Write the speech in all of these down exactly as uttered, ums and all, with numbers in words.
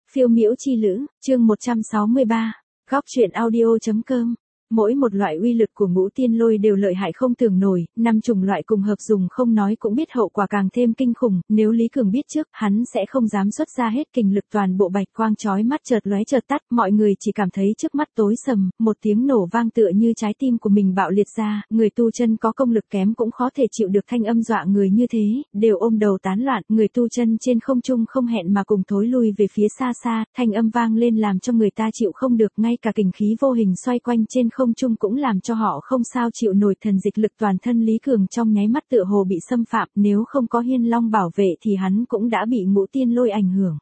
Phiêu miễu chi lữ, chương một trăm sáu mươi ba, góc truyện audio.com. Mỗi một loại uy lực của ngũ tiên lôi đều lợi hại không tưởng nổi, năm chủng loại cùng hợp dùng không nói cũng biết hậu quả càng thêm kinh khủng, nếu Lý Cường biết trước, hắn sẽ không dám xuất ra hết kình lực, toàn bộ bạch quang chói mắt chợt lóe chợt tắt, mọi người chỉ cảm thấy trước mắt tối sầm, một tiếng nổ vang tựa như trái tim của mình bạo liệt ra, người tu chân có công lực kém cũng khó thể chịu được thanh âm dọa người như thế, đều ôm đầu tán loạn, người tu chân trên không trung không hẹn mà cùng thối lui về phía xa xa, thanh âm vang lên làm cho người ta chịu không được, ngay cả kình khí vô hình xoay quanh trên không trung cũng làm cho họ không sao chịu nổi, thần dịch lực toàn thân Lý Cường trong nháy mắt tựa hồ bị xâm phạm, nếu không có Hiên Long bảo vệ thì hắn cũng đã bị ngũ tiên lôi ảnh hưởng.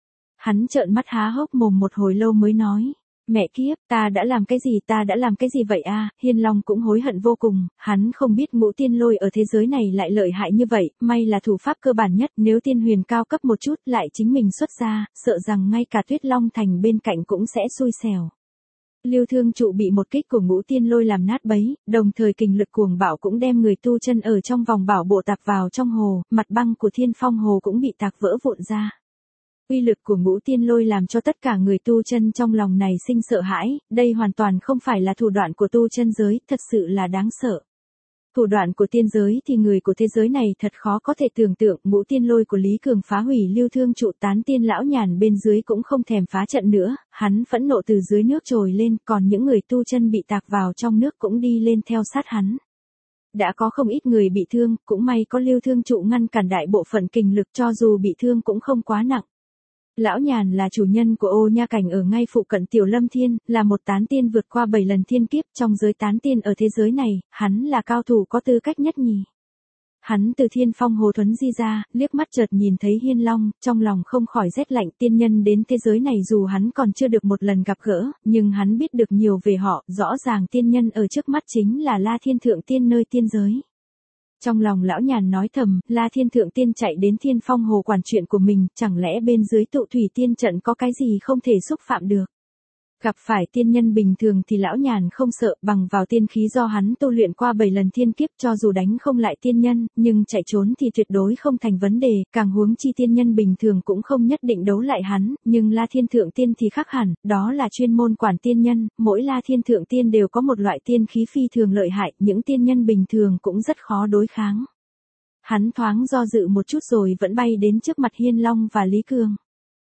Hắn trợn mắt há hốc mồm một hồi lâu mới nói, mẹ kiếp, ta đã làm cái gì, ta đã làm cái gì vậy a? Hiên Long cũng hối hận vô cùng, hắn không biết ngũ tiên lôi ở thế giới này lại lợi hại như vậy, may là thủ pháp cơ bản nhất, nếu tiên huyền cao cấp một chút lại chính mình xuất ra, sợ rằng ngay cả Tuyết Long Thành bên cạnh cũng sẽ xui xẻo. Lưu Thương Trụ bị một kích của ngũ tiên lôi làm nát bấy, đồng thời kình lực cuồng bạo cũng đem người tu chân ở trong vòng bảo bộ tạc vào trong hồ, mặt băng của Thiên Phong hồ cũng bị tạc vỡ vụn ra. Uy lực của ngũ tiên lôi làm cho tất cả người tu chân trong lòng này sinh sợ hãi, đây hoàn toàn không phải là thủ đoạn của tu chân giới, thật sự là đáng sợ. Thủ đoạn của tiên giới thì người của thế giới này thật khó có thể tưởng tượng, ngũ tiên lôi của Lý Cường phá hủy Lưu Thương Trụ, tán tiên lão nhàn bên dưới cũng không thèm phá trận nữa, hắn phẫn nộ từ dưới nước trồi lên, còn những người tu chân bị tạc vào trong nước cũng đi lên theo sát hắn. Đã có không ít người bị thương, cũng may có Lưu Thương Trụ ngăn cản đại bộ phận kình lực, cho dù bị thương cũng không quá nặng. Lão Nhàn là chủ nhân của Ô Nha Cảnh ở ngay phụ cận Tiểu Lâm Thiên, là một tán tiên vượt qua bảy lần thiên kiếp, trong giới tán tiên ở thế giới này, hắn là cao thủ có tư cách nhất nhì. Hắn từ Thiên Phong hồ thuấn di ra, liếc mắt chợt nhìn thấy Hiên Long, trong lòng không khỏi rét lạnh, tiên nhân đến thế giới này dù hắn còn chưa được một lần gặp gỡ, nhưng hắn biết được nhiều về họ, rõ ràng tiên nhân ở trước mắt chính là La Thiên Thượng Tiên nơi tiên giới. Trong lòng lão Nhàn nói thầm, La Thiên Thượng Tiên chạy đến Thiên Phong hồ quản chuyện của mình, chẳng lẽ bên dưới tụ thủy tiên trận có cái gì không thể xúc phạm được. Gặp phải tiên nhân bình thường thì lão Nhàn không sợ, bằng vào tiên khí do hắn tu luyện qua bảy lần thiên kiếp, cho dù đánh không lại tiên nhân, nhưng chạy trốn thì tuyệt đối không thành vấn đề, càng huống chi tiên nhân bình thường cũng không nhất định đấu lại hắn, nhưng La Thiên Thượng Tiên thì khác hẳn, đó là chuyên môn quản tiên nhân, mỗi La Thiên Thượng Tiên đều có một loại tiên khí phi thường lợi hại, những tiên nhân bình thường cũng rất khó đối kháng. Hắn thoáng do dự một chút rồi vẫn bay đến trước mặt Hiên Long và Lý Cường.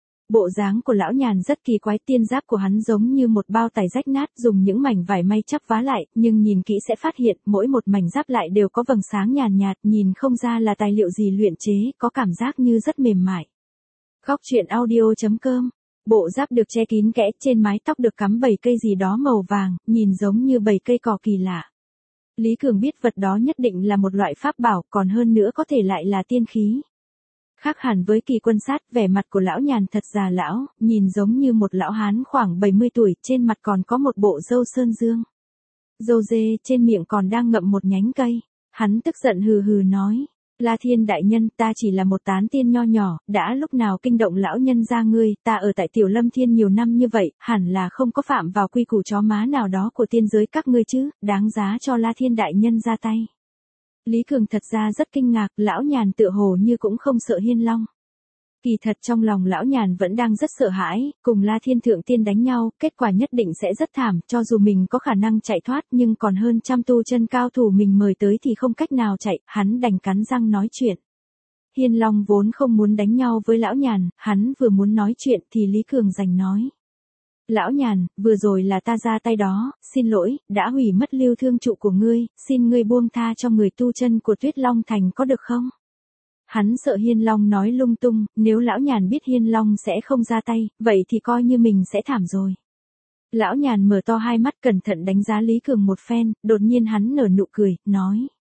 Bộ dáng của lão Nhàn rất kỳ quái, tiên giáp của hắn giống như một bao tải rách nát, dùng những mảnh vải may chắp vá lại, nhưng nhìn kỹ sẽ phát hiện, mỗi một mảnh giáp lại đều có vầng sáng nhàn nhạt, nhìn không ra là tài liệu gì luyện chế, có cảm giác như rất mềm mại. Góc truyện audio.com. Bộ giáp được che kín kẽ, trên mái tóc được cắm bảy cây gì đó màu vàng, nhìn giống như bảy cây cỏ kỳ lạ. Lý Cường biết vật đó nhất định là một loại pháp bảo, còn hơn nữa có thể lại là tiên khí. Khác hẳn với Kỳ Quân Sát, vẻ mặt của lão Nhàn thật già lão, nhìn giống như một lão hán khoảng bảy mươi tuổi, trên mặt còn có một bộ râu sơn dương. Râu dê, trên miệng còn đang ngậm một nhánh cây. Hắn tức giận hừ hừ nói, La Thiên đại nhân, ta chỉ là một tán tiên nho nhỏ, đã lúc nào kinh động lão nhân gia ngươi, ta ở tại Tiểu Lâm Thiên nhiều năm như vậy, hẳn là không có phạm vào quy củ chó má nào đó của tiên giới các ngươi chứ, đáng giá cho La Thiên đại nhân ra tay. Lý Cường thật ra rất kinh ngạc, lão Nhàn tựa hồ như cũng không sợ Hiên Long. Kỳ thật trong lòng lão Nhàn vẫn đang rất sợ hãi, cùng La Thiên Thượng Tiên đánh nhau, kết quả nhất định sẽ rất thảm, cho dù mình có khả năng chạy thoát nhưng còn hơn trăm tu chân cao thủ mình mời tới thì không cách nào chạy, hắn đành cắn răng nói chuyện. Hiên Long vốn không muốn đánh nhau với lão Nhàn, hắn vừa muốn nói chuyện thì Lý Cường giành nói. Lão Nhàn, vừa rồi là ta ra tay đó, xin lỗi, đã hủy mất Lưu Thương Trụ của ngươi, xin ngươi buông tha cho người tu chân của Tuyết Long Thành có được không? Hắn sợ Hiên Long nói lung tung, nếu lão Nhàn biết Hiên Long sẽ không ra tay, vậy thì coi như mình sẽ thảm rồi. Lão Nhàn mở to hai mắt cẩn thận đánh giá Lý Cường một phen, đột nhiên hắn nở nụ cười, nói.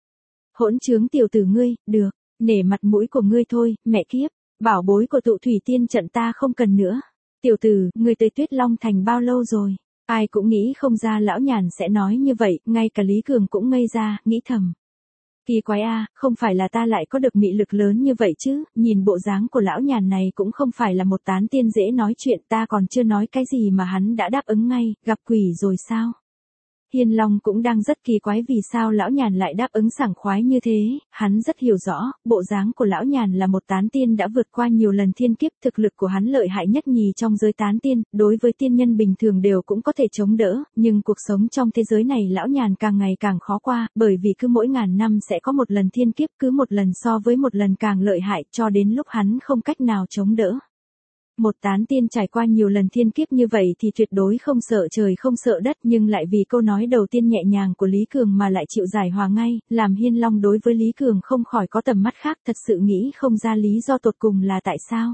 Hỗn trướng tiểu tử ngươi, được, nể mặt mũi của ngươi thôi, mẹ kiếp, bảo bối của tụ thủy tiên trận ta không cần nữa. Tiểu tử, ngươi tới Tuyết Long Thành bao lâu rồi? Ai cũng nghĩ không ra lão Nhàn sẽ nói như vậy, ngay cả Lý Cường cũng ngây ra, nghĩ thầm. Kỳ quái a, không phải là ta lại có được mị lực lớn như vậy chứ, nhìn bộ dáng của lão Nhàn này cũng không phải là một tán tiên dễ nói chuyện, ta còn chưa nói cái gì mà hắn đã đáp ứng ngay, gặp quỷ rồi sao? Hiên Long cũng đang rất kỳ quái vì sao lão nhàn lại đáp ứng sảng khoái như thế, hắn rất hiểu rõ, bộ dáng của lão nhàn là một tán tiên đã vượt qua nhiều lần thiên kiếp, thực lực của hắn lợi hại nhất nhì trong giới tán tiên, đối với tiên nhân bình thường đều cũng có thể chống đỡ, nhưng cuộc sống trong thế giới này lão nhàn càng ngày càng khó qua, bởi vì cứ mỗi ngàn năm sẽ có một lần thiên kiếp, cứ một lần so với một lần càng lợi hại, cho đến lúc hắn không cách nào chống đỡ. Một tán tiên trải qua nhiều lần thiên kiếp như vậy thì tuyệt đối không sợ trời không sợ đất, nhưng lại vì câu nói đầu tiên nhẹ nhàng của Lý Cường mà lại chịu giải hòa ngay, làm Hiên Long đối với Lý Cường không khỏi có tầm mắt khác, thật sự nghĩ không ra lý do tột cùng là tại sao.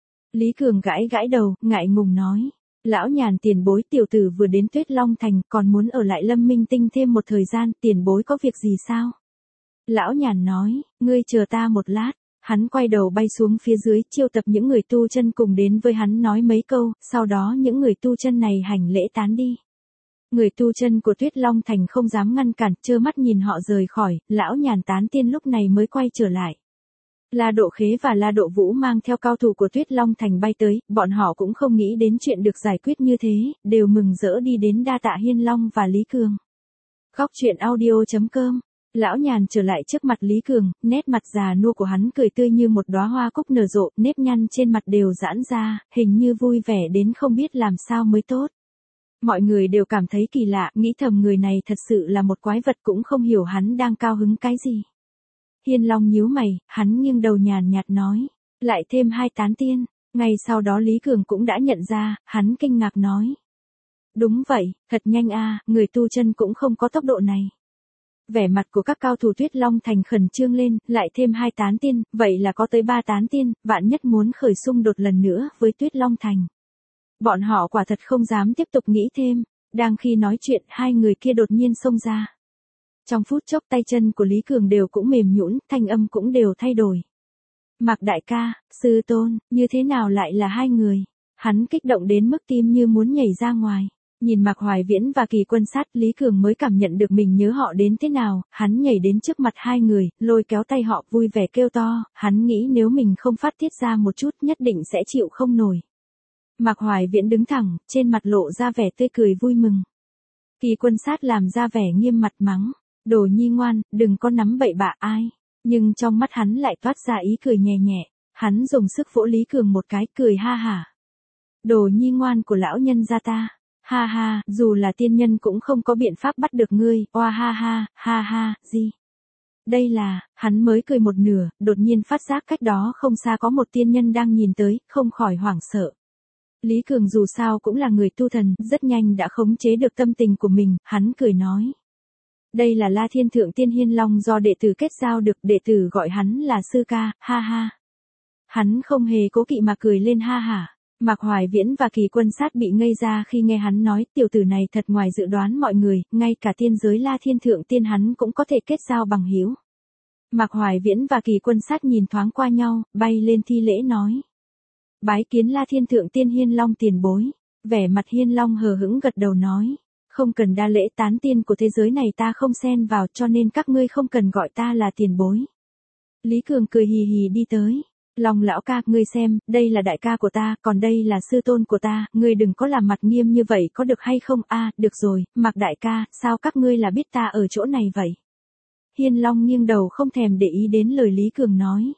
Lý Cường gãi gãi đầu, ngại ngùng nói, lão nhàn tiền bối, tiểu tử vừa đến Tuyết Long Thành còn muốn ở lại Lâm Minh Tinh thêm một thời gian, tiền bối có việc gì sao? Lão nhàn nói, ngươi chờ ta một lát. Hắn quay đầu bay xuống phía dưới, chiêu tập những người tu chân cùng đến với hắn nói mấy câu, sau đó những người tu chân này hành lễ tán đi. Người tu chân của Tuyết Long Thành không dám ngăn cản, trơ mắt nhìn họ rời khỏi, lão nhàn tán tiên lúc này mới quay trở lại. La Độ Khế và La Độ Vũ mang theo cao thủ của Tuyết Long Thành bay tới, bọn họ cũng không nghĩ đến chuyện được giải quyết như thế, đều mừng rỡ đi đến đa tạ Hiên Long và Lý Cường. Góc truyện audio chấm com. Lão nhàn trở lại trước mặt Lý Cường, nét mặt già nua của hắn cười tươi như một đóa hoa cúc nở rộ, nếp nhăn trên mặt đều giãn ra, hình như vui vẻ đến không biết làm sao mới tốt. Mọi người đều cảm thấy kỳ lạ, nghĩ thầm người này thật sự là một quái vật, cũng không hiểu hắn đang cao hứng cái gì. Hiên Long nhíu mày, hắn nghiêng đầu nhàn nhạt nói, lại thêm hai tán tiên. Ngay sau đó Lý Cường cũng đã nhận ra, hắn kinh ngạc nói. Đúng vậy, thật nhanh a, người tu chân cũng không có tốc độ này. Vẻ mặt của các cao thủ Tuyết Long Thành khẩn trương lên, lại thêm hai tán tiên, vậy là có tới ba tán tiên, vạn nhất muốn khởi xung đột lần nữa với Tuyết Long Thành. Bọn họ quả thật không dám tiếp tục nghĩ thêm, đang khi nói chuyện hai người kia đột nhiên xông ra. Trong phút chốc tay chân của Lý Cường đều cũng mềm nhũn, thanh âm cũng đều thay đổi. Mạc đại ca, sư tôn, như thế nào lại là hai người? Hắn kích động đến mức tim như muốn nhảy ra ngoài. Nhìn Mạc Hoài Viễn và Kỳ Quân Sát, Lý Cường mới cảm nhận được mình nhớ họ đến thế nào, hắn nhảy đến trước mặt hai người, lôi kéo tay họ vui vẻ kêu to, hắn nghĩ nếu mình không phát tiết ra một chút nhất định sẽ chịu không nổi. Mạc Hoài Viễn đứng thẳng, trên mặt lộ ra vẻ tươi cười vui mừng. Kỳ Quân Sát làm ra vẻ nghiêm mặt mắng, đồ nhi ngoan, đừng có nắm bậy bạ ai, nhưng trong mắt hắn lại toát ra ý cười nhẹ nhẹ, hắn dùng sức vỗ Lý Cường một cái, cười ha hả. Đồ nhi ngoan của lão nhân gia ta. Ha ha, dù là tiên nhân cũng không có biện pháp bắt được ngươi, oa ha ha, ha ha, gì? Đây là, hắn mới cười một nửa, đột nhiên phát giác cách đó không xa có một tiên nhân đang nhìn tới, không khỏi hoảng sợ. Lý Cường dù sao cũng là người tu thần, rất nhanh đã khống chế được tâm tình của mình, hắn cười nói. Đây là La Thiên Thượng Tiên Hiên Long do đệ tử kết giao được, đệ tử gọi hắn là sư ca, ha ha. Hắn không hề cố kỵ mà cười lên ha hả. Mạc Hoài Viễn và Kỳ Quân Sát bị ngây ra khi nghe hắn nói, tiểu tử này thật ngoài dự đoán mọi người, ngay cả tiên giới La Thiên Thượng Tiên hắn cũng có thể kết giao bằng hữu. Mạc Hoài Viễn và Kỳ Quân Sát nhìn thoáng qua nhau, bay lên thi lễ nói. Bái kiến La Thiên Thượng Tiên Hiên Long tiền bối. Vẻ mặt Hiên Long hờ hững gật đầu nói. Không cần đa lễ, tán tiên của thế giới này ta không xen vào, cho nên các ngươi không cần gọi ta là tiền bối. Lý Cường cười hì hì đi tới. Long lão ca, ngươi xem, đây là đại ca của ta, còn đây là sư tôn của ta, ngươi đừng có làm mặt nghiêm như vậy có được hay không? A, à, được rồi, Mạc đại ca, sao các ngươi là biết ta ở chỗ này vậy? Hiên Long nghiêng đầu không thèm để ý đến lời Lý Cường nói.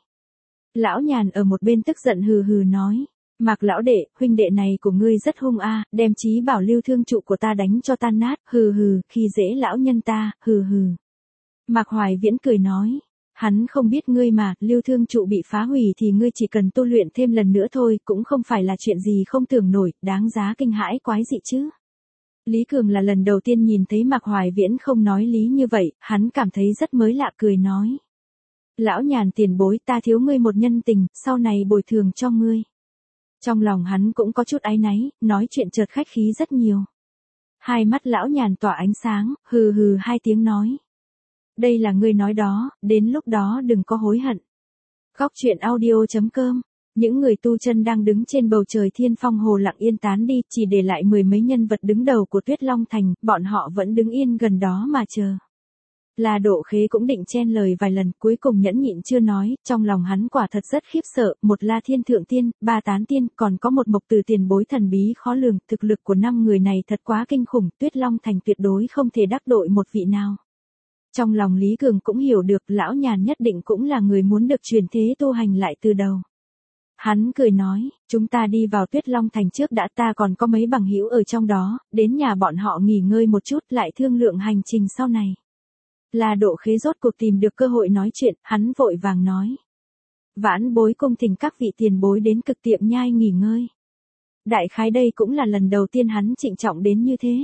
Lão nhàn ở một bên tức giận hừ hừ nói, Mạc lão đệ, huynh đệ này của ngươi rất hung a, à, đem chí bảo Lưu Thương trụ của ta đánh cho tan nát, hừ hừ, khi dễ lão nhân ta, hừ hừ. Mạc Hoài Viễn cười nói. Hắn không biết ngươi mà, Lưu Thương trụ bị phá hủy thì ngươi chỉ cần tu luyện thêm lần nữa thôi, cũng không phải là chuyện gì không tưởng nổi, đáng giá kinh hãi quái dị chứ. Lý Cường là lần đầu tiên nhìn thấy Mạc Hoài Viễn không nói lý như vậy, hắn cảm thấy rất mới lạ cười nói. Lão nhàn tiền bối, ta thiếu ngươi một nhân tình, sau này bồi thường cho ngươi. Trong lòng hắn cũng có chút áy náy, nói chuyện chợt khách khí rất nhiều. Hai mắt lão nhàn tỏa ánh sáng, hừ hừ hai tiếng nói. Đây là ngươi nói đó, đến lúc đó đừng có hối hận. Góc truyện audio chấm com. Những người tu chân đang đứng trên bầu trời Thiên Phong Hồ lặng yên tán đi, chỉ để lại mười mấy nhân vật đứng đầu của Tuyết Long Thành, bọn họ vẫn đứng yên gần đó mà chờ. La Độ Khế cũng định chen lời vài lần, cuối cùng nhẫn nhịn chưa nói, trong lòng hắn quả thật rất khiếp sợ, một La Thiên Thượng Tiên, ba Tán Tiên, còn có một Mộc Từ tiền bối thần bí khó lường, thực lực của năm người này thật quá kinh khủng, Tuyết Long Thành tuyệt đối không thể đắc tội một vị nào. Trong lòng Lý Cường cũng hiểu được, lão nhàn nhất định cũng là người muốn được truyền thế tu hành lại từ đầu. Hắn cười nói, chúng ta đi vào Tuyết Long Thành trước đã, ta còn có mấy bằng hữu ở trong đó, đến nhà bọn họ nghỉ ngơi một chút lại thương lượng hành trình sau này. La Độ Khế rốt cuộc tìm được cơ hội nói chuyện, hắn vội vàng nói. Vãn bối cung thỉnh các vị tiền bối đến Cực Tiệm Nhai nghỉ ngơi. Đại khái đây cũng là lần đầu tiên hắn trịnh trọng đến như thế.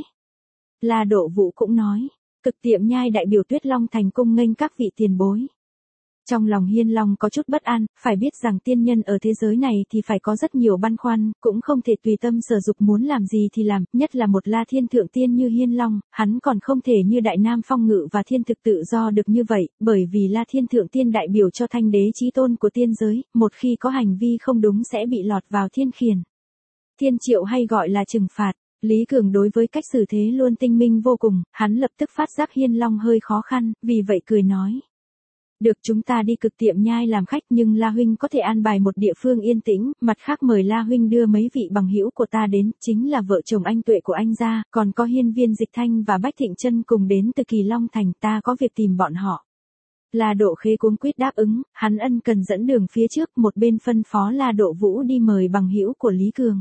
La Độ Vũ cũng nói, Cực Tiệm Nhai đại biểu Tuyết Long Thành cung nghênh các vị tiền bối. Trong lòng Hiên Long có chút bất an, phải biết rằng tiên nhân ở thế giới này thì phải có rất nhiều băn khoăn, cũng không thể tùy tâm sở dục muốn làm gì thì làm, nhất là một La Thiên Thượng Tiên như Hiên Long, hắn còn không thể như Đại Nam Phong Ngự và Thiên Thực tự do được như vậy, bởi vì La Thiên Thượng Tiên đại biểu cho thanh đế chí tôn của tiên giới, một khi có hành vi không đúng sẽ bị lọt vào thiên khiển. Thiên triệu hay gọi là trừng phạt. Lý Cường đối với cách xử thế luôn tinh minh vô cùng, hắn lập tức phát giác Hiên Long hơi khó khăn, vì vậy cười nói. Được, chúng ta đi Cực Tiệm Nhai làm khách, nhưng La huynh có thể an bài một địa phương yên tĩnh, mặt khác mời La huynh đưa mấy vị bằng hữu của ta đến, chính là vợ chồng anh Tuệ của anh gia, còn có Hiên Viên Dịch Thanh và Bách Thịnh Chân cùng đến từ Kỳ Long Thành, ta có việc tìm bọn họ. La Độ Khế cuống quýt đáp ứng, hắn ân cần dẫn đường phía trước, một bên phân phó La Độ Vũ đi mời bằng hữu của Lý Cường.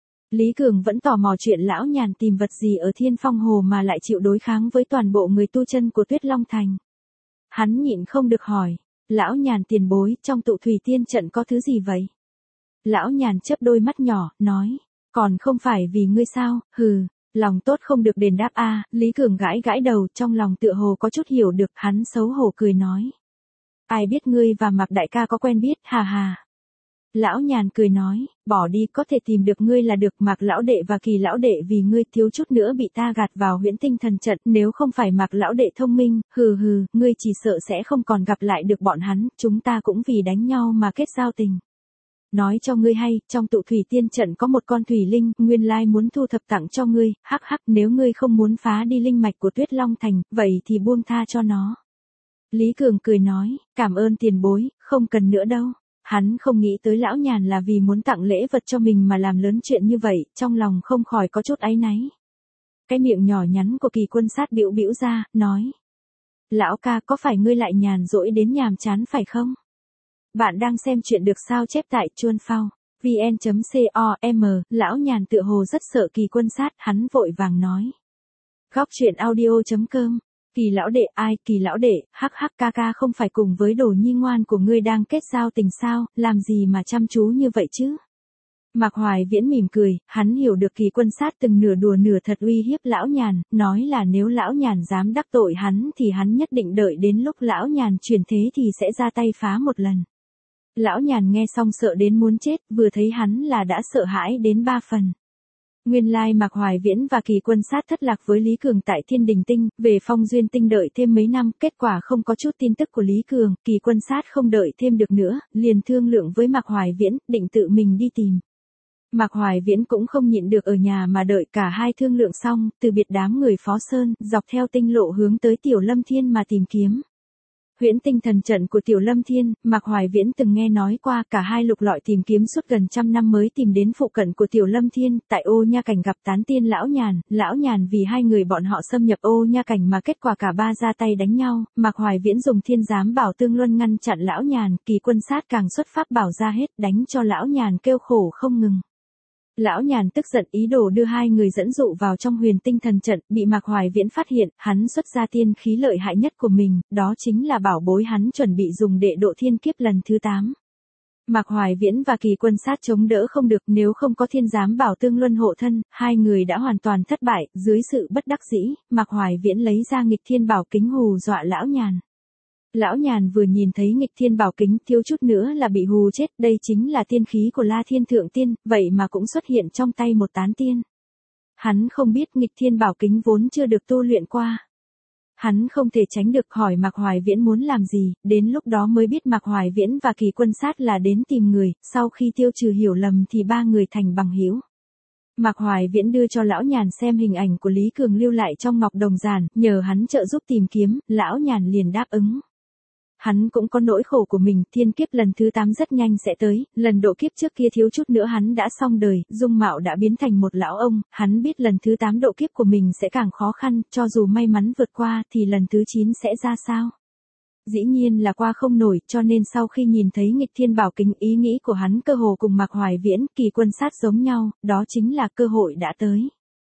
Lý Cường vẫn tò mò chuyện lão nhàn tìm vật gì ở Thiên Phong Hồ mà lại chịu đối kháng với toàn bộ người tu chân của Tuyết Long Thành. Hắn nhịn không được hỏi, lão nhàn tiền bối, trong tụ thủy tiên trận có thứ gì vậy? Lão nhàn chớp đôi mắt nhỏ, nói, còn không phải vì ngươi sao, hừ, lòng tốt không được đền đáp a. À, Lý Cường gãi gãi đầu, trong lòng tựa hồ có chút hiểu được, hắn xấu hổ cười nói. Ai biết ngươi và Mạc đại ca có quen biết, hà hà. Lão nhàn cười nói, bỏ đi, có thể tìm được ngươi là được, Mạc lão đệ và Kỳ lão đệ vì ngươi thiếu chút nữa bị ta gạt vào huyễn tinh thần trận, nếu không phải Mạc lão đệ thông minh, hừ hừ, ngươi chỉ sợ sẽ không còn gặp lại được bọn hắn, chúng ta cũng vì đánh nhau mà kết giao tình. Nói cho ngươi hay, trong tụ thủy tiên trận có một con thủy linh, nguyên lai muốn thu thập tặng cho ngươi, hắc hắc, nếu ngươi không muốn phá đi linh mạch của Tuyết Long Thành, vậy thì buông tha cho nó. Lý Cường cười nói, cảm ơn tiền bối, không cần nữa đâu. Hắn không nghĩ tới lão nhàn là vì muốn tặng lễ vật cho mình mà làm lớn chuyện như vậy, trong lòng không khỏi có chút áy náy. Cái miệng nhỏ nhắn của Kỳ Quân Sát bĩu bĩu ra, nói. Lão ca, có phải ngươi lại nhàn rỗi đến nhàm chán phải không? Bạn đang xem chuyện được sao chép tại chuan phao, vn chấm com, lão nhàn tựa hồ rất sợ Kỳ Quân Sát, hắn vội vàng nói. Góc truyện audio chấm com. Kỳ lão đệ, ai, Kỳ lão đệ, hắc hắc, ca ca không phải cùng với đồ nhi ngoan của ngươi đang kết giao tình sao, làm gì mà chăm chú như vậy chứ? Mạc Hoài Viễn mỉm cười, hắn hiểu được Kỳ Quân Sát từng nửa đùa nửa thật uy hiếp lão nhàn, nói là nếu lão nhàn dám đắc tội hắn thì hắn nhất định đợi đến lúc lão nhàn chuyển thế thì sẽ ra tay phá một lần. Lão nhàn nghe xong sợ đến muốn chết, vừa thấy hắn là đã sợ hãi đến ba phần. Nguyên lai Mạc Hoài Viễn và Kỳ Quân Sát thất lạc với Lý Cường tại Thiên Đình Tinh, về Phong Duyên Tinh đợi thêm mấy năm, kết quả không có chút tin tức của Lý Cường, Kỳ Quân Sát không đợi thêm được nữa, liền thương lượng với Mạc Hoài Viễn, định tự mình đi tìm. Mạc Hoài Viễn cũng không nhịn được ở nhà mà đợi, cả hai thương lượng xong, từ biệt đám người Phó Sơn, dọc theo tinh lộ hướng tới Tiểu Lâm Thiên mà tìm kiếm. Huyễn tinh thần trận của Tiểu Lâm Thiên, Mạc Hoài Viễn từng nghe nói qua, cả hai lục lọi tìm kiếm suốt gần trăm năm mới tìm đến phụ cận của Tiểu Lâm Thiên, tại Ô Nha Cảnh gặp Tán Tiên lão nhàn, lão nhàn vì hai người bọn họ xâm nhập Ô Nha Cảnh mà kết quả cả ba ra tay đánh nhau, Mạc Hoài Viễn dùng Thiên Giám Bảo Tương Luân ngăn chặn lão nhàn, Kỳ Quân Sát càng xuất pháp bảo ra hết, đánh cho lão nhàn kêu khổ không ngừng. Lão nhàn tức giận ý đồ đưa hai người dẫn dụ vào trong huyền tinh thần trận, bị Mạc Hoài Viễn phát hiện, hắn xuất ra tiên khí lợi hại nhất của mình, đó chính là bảo bối hắn chuẩn bị dùng để độ thiên kiếp lần thứ tám. Mạc Hoài Viễn và Kỳ Quân Sát chống đỡ không được, nếu không có Thiên Giám Bảo Tương Luân hộ thân, hai người đã hoàn toàn thất bại, dưới sự bất đắc dĩ, Mạc Hoài Viễn lấy ra nghịch thiên bảo kính hù dọa lão nhàn. Lão nhàn vừa nhìn thấy nghịch thiên bảo kính thiếu chút nữa là bị hù chết, đây chính là tiên khí của La Thiên Thượng Tiên, vậy mà cũng xuất hiện trong tay một tán tiên. Hắn không biết nghịch thiên bảo kính vốn chưa được tu luyện qua. Hắn không thể tránh được hỏi Mạc Hoài Viễn muốn làm gì, đến lúc đó mới biết Mạc Hoài Viễn và Kỳ Quân Sát là đến tìm người, sau khi tiêu trừ hiểu lầm thì ba người thành bằng hữu. Mạc Hoài Viễn đưa cho lão nhàn xem hình ảnh của Lý Cường lưu lại trong ngọc đồng giản, nhờ hắn trợ giúp tìm kiếm, lão nhàn liền đáp ứng. Hắn cũng có nỗi khổ của mình, thiên kiếp lần thứ tám rất nhanh sẽ tới, lần độ kiếp trước kia thiếu chút nữa hắn đã xong đời, dung mạo đã biến thành một lão ông, hắn biết lần thứ tám độ kiếp của mình sẽ càng khó khăn, cho dù may mắn vượt qua thì lần thứ chín sẽ ra sao? Dĩ nhiên là qua không nổi, cho nên sau khi nhìn thấy nghịch thiên bảo kính, ý nghĩ của hắn cơ hồ cùng Mạc Hoài Viễn, Kỳ Quân Sát giống nhau, đó chính là cơ hội đã tới.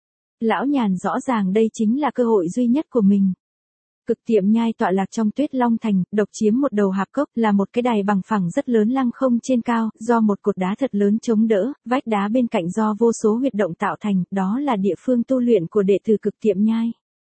Lão nhàn rõ ràng đây chính là cơ hội duy nhất của mình. Cực Tiệm Nhai tọa lạc trong Tuyết Long Thành, độc chiếm một đầu hạp cốc, là một cái đài bằng phẳng rất lớn lăng không trên cao, do một cột đá thật lớn chống đỡ, vách đá bên cạnh do vô số huyệt động tạo thành, đó là địa phương tu luyện của đệ tử Cực Tiệm Nhai.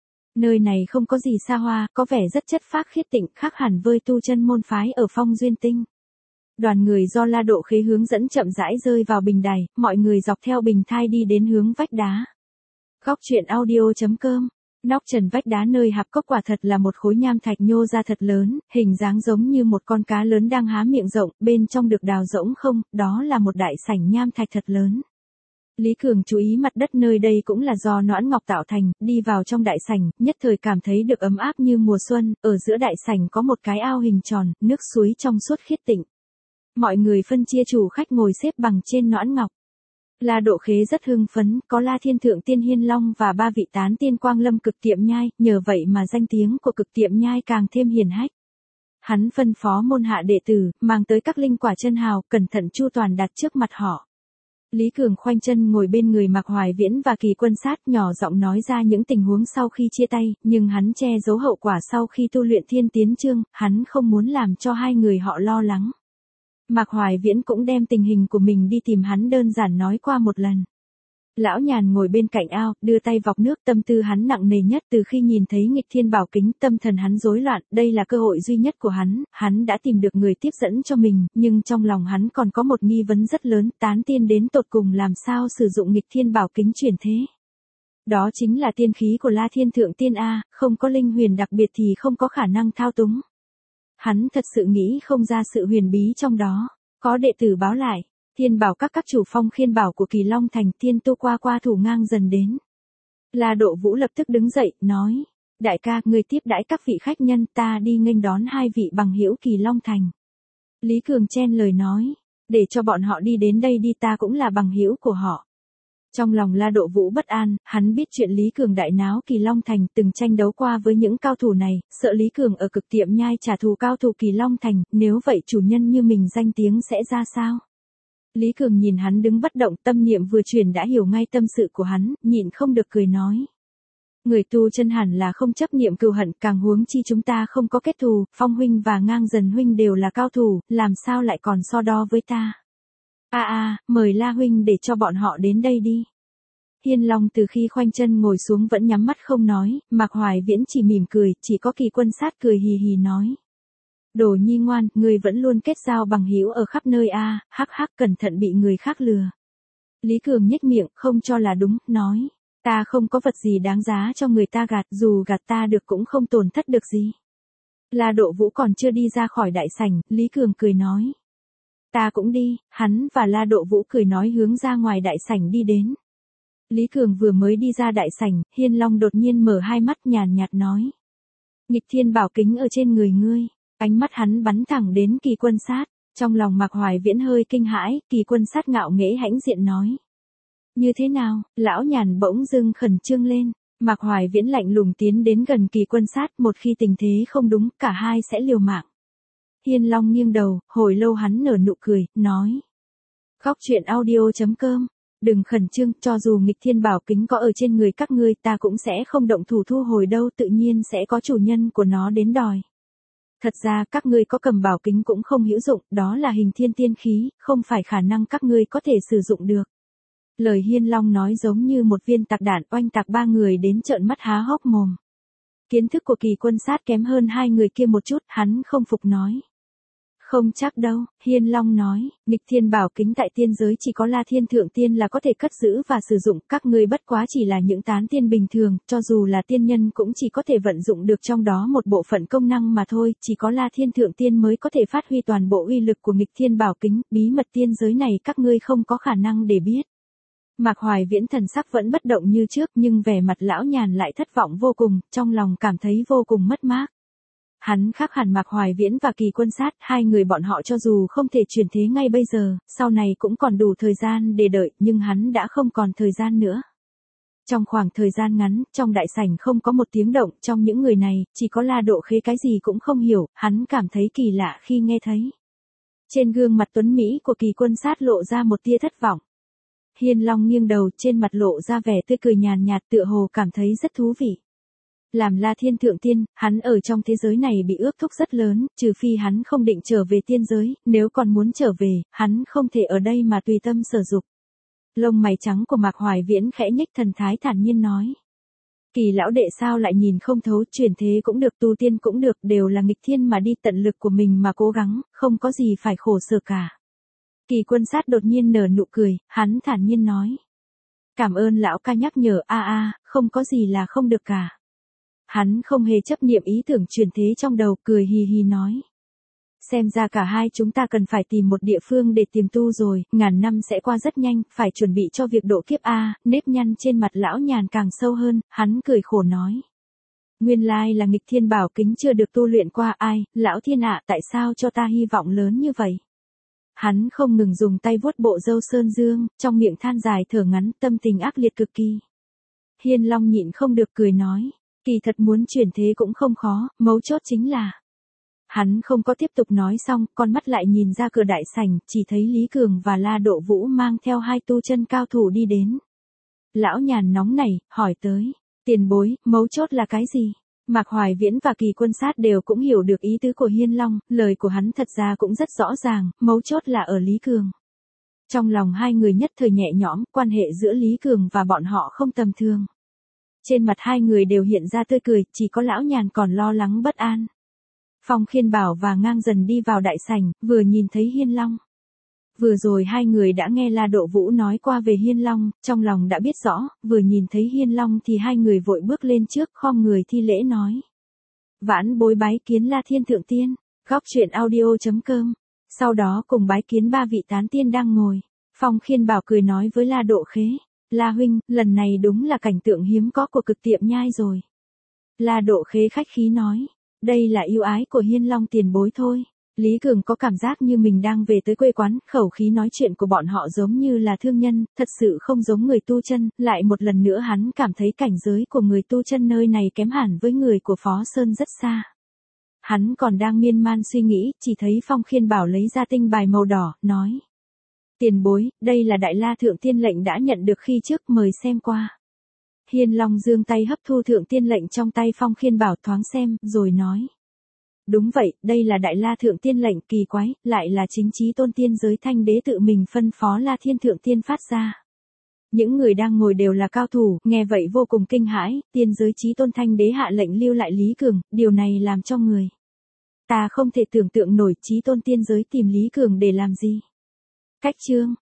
Nơi này không có gì xa hoa, có vẻ rất chất phác khiết tịnh, khác hẳn với tu chân môn phái ở Phong Duyên Tinh. Đoàn người do La Độ Khế hướng dẫn chậm rãi rơi vào bình đài, mọi người dọc theo bình thai đi đến hướng vách đá. Góc truyện audio chấm com. Nóc trần vách đá nơi hạp cốc quả thật là một khối nham thạch nhô ra thật lớn, hình dáng giống như một con cá lớn đang há miệng rộng, bên trong được đào rỗng không, đó là một đại sảnh nham thạch thật lớn. Lý Cường chú ý mặt đất nơi đây cũng là do noãn ngọc tạo thành, đi vào trong đại sảnh, nhất thời cảm thấy được ấm áp như mùa xuân, ở giữa đại sảnh có một cái ao hình tròn, nước suối trong suốt khiết tịnh. Mọi người phân chia chủ khách ngồi xếp bằng trên noãn ngọc. La Độ Khế rất hưng phấn, có La Thiên Thượng Tiên Hiên Long và ba vị tán tiên Quang Lâm Cực Tiệm Nhai, nhờ vậy mà danh tiếng của Cực Tiệm Nhai càng thêm hiển hách. Hắn phân phó môn hạ đệ tử, mang tới các linh quả chân hào, cẩn thận chu toàn đặt trước mặt họ. Lý Cường khoanh chân ngồi bên người Mạc Hoài Viễn và Kỳ Quân Sát, nhỏ giọng nói ra những tình huống sau khi chia tay, nhưng hắn che giấu hậu quả sau khi tu luyện Thiên Tiến Chương, hắn không muốn làm cho hai người họ lo lắng. Mạc Hoài Viễn cũng đem tình hình của mình đi tìm hắn đơn giản nói qua một lần. Lão nhàn ngồi bên cạnh ao, đưa tay vọc nước, tâm tư hắn nặng nề nhất từ khi nhìn thấy nghịch thiên bảo kính, tâm thần hắn rối loạn, đây là cơ hội duy nhất của hắn, hắn đã tìm được người tiếp dẫn cho mình, nhưng trong lòng hắn còn có một nghi vấn rất lớn, tán tiên đến tột cùng làm sao sử dụng nghịch thiên bảo kính chuyển thế. Đó chính là tiên khí của La Thiên Thượng Tiên A, không có linh huyền đặc biệt thì không có khả năng thao túng. Hắn thật sự nghĩ không ra sự huyền bí trong đó, có đệ tử báo lại. Thiên bảo các các chủ Phong Khiên Bảo của Kỳ Long Thành, thiên tu qua qua thủ ngang dần đến. La Độ Vũ lập tức đứng dậy, nói, đại ca, người tiếp đãi các vị khách nhân, ta đi nghênh đón hai vị bằng hữu Kỳ Long Thành. Lý Cường chen lời nói, để cho bọn họ đi đến đây đi, ta cũng là bằng hữu của họ. Trong lòng La Độ Vũ bất an, hắn biết chuyện Lý Cường đại náo Kỳ Long Thành, từng tranh đấu qua với những cao thủ này, sợ Lý Cường ở Cực Tiệm Nhai trả thù cao thủ Kỳ Long Thành, nếu vậy chủ nhân như mình danh tiếng sẽ ra sao? Lý Cường nhìn hắn đứng bất động, tâm niệm vừa chuyển đã hiểu ngay tâm sự của hắn, nhịn không được cười nói. Người tu chân hẳn là không chấp niệm cừu hận, càng huống chi chúng ta không có kết thù, Phong huynh và Ngang Dần huynh đều là cao thủ, làm sao lại còn so đo với ta? A a, mời La huynh để cho bọn họ đến đây đi. Hiên Long từ khi khoanh chân ngồi xuống vẫn nhắm mắt không nói, Mạc Hoài Viễn chỉ mỉm cười, chỉ có Kỳ Quân Sát cười hì hì nói. Đồ nhi ngoan, người vẫn luôn kết giao bằng hữu ở khắp nơi a, à, hắc hắc, cẩn thận bị người khác lừa. Lý Cường nhếch miệng, không cho là đúng, nói, ta không có vật gì đáng giá cho người ta gạt, dù gạt ta được cũng không tổn thất được gì. La Độ Vũ còn chưa đi ra khỏi đại sảnh, Lý Cường cười nói, ta cũng đi, hắn và La Độ Vũ cười nói hướng ra ngoài đại sảnh đi đến. Lý Cường vừa mới đi ra đại sảnh, Hiên Long đột nhiên mở hai mắt nhàn nhạt nói, nghịch thiên bảo kính ở trên người ngươi. Ánh mắt hắn bắn thẳng đến Kỳ Quân Sát, trong lòng Mạc Hoài Viễn hơi kinh hãi, Kỳ Quân Sát ngạo nghễ hãnh diện nói. Như thế nào, lão nhàn bỗng dưng khẩn trương lên, Mạc Hoài Viễn lạnh lùng tiến đến gần Kỳ Quân Sát, một khi tình thế không đúng, cả hai sẽ liều mạng. Hiên Long nghiêng đầu, hồi lâu hắn nở nụ cười, nói. Góc truyện audio chấm com, đừng khẩn trương, cho dù nghịch thiên bảo kính có ở trên người các ngươi ta cũng sẽ không động thủ thu hồi đâu, tự nhiên sẽ có chủ nhân của nó đến đòi. Thật ra các ngươi có cầm bảo kính cũng không hữu dụng, đó là hình thiên tiên khí, không phải khả năng các ngươi có thể sử dụng được. Lời Hiên Long nói giống như một viên tạc đạn oanh tạc ba người đến trợn mắt há hốc mồm. Kiến thức của Kỳ Quân Sát kém hơn hai người kia một chút, hắn không phục nói. Không chắc đâu, Hiên Long nói, nghịch thiên bảo kính tại tiên giới chỉ có La Thiên Thượng Tiên là có thể cất giữ và sử dụng, các ngươi bất quá chỉ là những tán tiên bình thường, cho dù là tiên nhân cũng chỉ có thể vận dụng được trong đó một bộ phận công năng mà thôi, chỉ có La Thiên Thượng Tiên mới có thể phát huy toàn bộ uy lực của nghịch thiên bảo kính, bí mật tiên giới này các ngươi không có khả năng để biết. Mạc Hoài Viễn thần sắc vẫn bất động như trước, nhưng vẻ mặt lão nhàn lại thất vọng vô cùng, trong lòng cảm thấy vô cùng mất mát. Hắn khác hẳn Mạc Hoài Viễn và Kỳ Quân Sát, hai người bọn họ cho dù không thể chuyển thế ngay bây giờ, sau này cũng còn đủ thời gian để đợi, nhưng hắn đã không còn thời gian nữa. Trong khoảng thời gian ngắn, trong đại sảnh không có một tiếng động, trong những người này, chỉ có La Độ Khế cái gì cũng không hiểu, hắn cảm thấy kỳ lạ khi nghe thấy. Trên gương mặt tuấn Mỹ của Kỳ Quân Sát lộ ra một tia thất vọng. Hiên Long nghiêng đầu, trên mặt lộ ra vẻ tươi cười nhàn nhạt, tựa hồ cảm thấy rất thú vị. Làm La Thiên Thượng Tiên, hắn ở trong thế giới này bị ước thúc rất lớn, trừ phi hắn không định trở về tiên giới, nếu còn muốn trở về, hắn không thể ở đây mà tùy tâm sở dục. Lông mày trắng của Mạc Hoài Viễn khẽ nhếch, thần thái thản nhiên nói. Kỳ lão đệ sao lại nhìn không thấu, chuyển thế cũng được, tu tiên cũng được, đều là nghịch thiên mà đi, tận lực của mình mà cố gắng, không có gì phải khổ sở cả. Kỳ Quân Sát đột nhiên nở nụ cười, hắn thản nhiên nói. Cảm ơn lão ca nhắc nhở, a a, không có gì là không được cả. Hắn không hề chấp niệm ý tưởng chuyển thế trong đầu, cười hì hì nói. Xem ra cả hai chúng ta cần phải tìm một địa phương để tiềm tu rồi, ngàn năm sẽ qua rất nhanh, phải chuẩn bị cho việc độ kiếp a. Nếp nhăn trên mặt lão nhàn càng sâu hơn, hắn cười khổ nói. Nguyên lai là nghịch thiên bảo kính chưa được tu luyện qua, ai, lão thiên ạ, tại sao cho ta hy vọng lớn như vậy? Hắn không ngừng dùng tay vuốt bộ râu sơn dương, trong miệng than dài thở ngắn, tâm tình ác liệt cực kỳ. Hiên Long nhịn không được cười nói. Kỳ thật muốn chuyển thế cũng không khó, mấu chốt chính là. Hắn không có tiếp tục nói xong, con mắt lại nhìn ra cửa đại sảnh, chỉ thấy Lý Cường và La Độ Vũ mang theo hai tu chân cao thủ đi đến. Lão nhàn nóng nảy, hỏi tới, tiền bối, mấu chốt là cái gì? Mạc Hoài Viễn và Kỳ Quân Sát đều cũng hiểu được ý tứ của Hiên Long, lời của hắn thật ra cũng rất rõ ràng, mấu chốt là ở Lý Cường. Trong lòng hai người nhất thời nhẹ nhõm, quan hệ giữa Lý Cường và bọn họ không tầm thường. Trên mặt hai người đều hiện ra tươi cười, chỉ có lão nhàn còn lo lắng bất an. Phong Khiên Bảo và Ngang dần đi vào đại sảnh, vừa nhìn thấy Hiên Long. Vừa rồi hai người đã nghe La Độ Vũ nói qua về Hiên Long, trong lòng đã biết rõ, vừa nhìn thấy Hiên Long thì hai người vội bước lên trước, khom người thi lễ nói. Vãn bối bái kiến La Thiên Thượng Tiên, góc truyện audio chấm com. Sau đó cùng bái kiến ba vị tán tiên đang ngồi. Phong Khiên Bảo cười nói với La Độ Khế. La huynh, lần này đúng là cảnh tượng hiếm có của cực tiệm nhai rồi. La Độ Khế khách khí nói. Đây là yêu ái của Hiên Long tiền bối thôi. Lý Cường có cảm giác như mình đang về tới quê quán, khẩu khí nói chuyện của bọn họ giống như là thương nhân, thật sự không giống người tu chân, lại một lần nữa hắn cảm thấy cảnh giới của người tu chân nơi này kém hẳn với người của Phó Sơn rất xa. Hắn còn đang miên man suy nghĩ, chỉ thấy Phong Khiên Bảo lấy ra tinh bài màu đỏ, nói. Tiền bối, đây là Đại La Thượng Tiên lệnh đã nhận được khi trước, mời xem qua. Hiên Long giương tay hấp thu Thượng Tiên lệnh trong tay Phong Khiên Bảo thoáng xem, rồi nói. Đúng vậy, đây là Đại La Thượng Tiên lệnh, kỳ quái, lại là chính chí tôn tiên giới Thanh Đế tự mình phân phó La Thiên Thượng Tiên phát ra. Những người đang ngồi đều là cao thủ, nghe vậy vô cùng kinh hãi, tiên giới chí tôn Thanh Đế hạ lệnh lưu lại Lý Cường, điều này làm cho người. Ta không thể tưởng tượng nổi chí tôn tiên giới tìm Lý Cường để làm gì. Cách chương.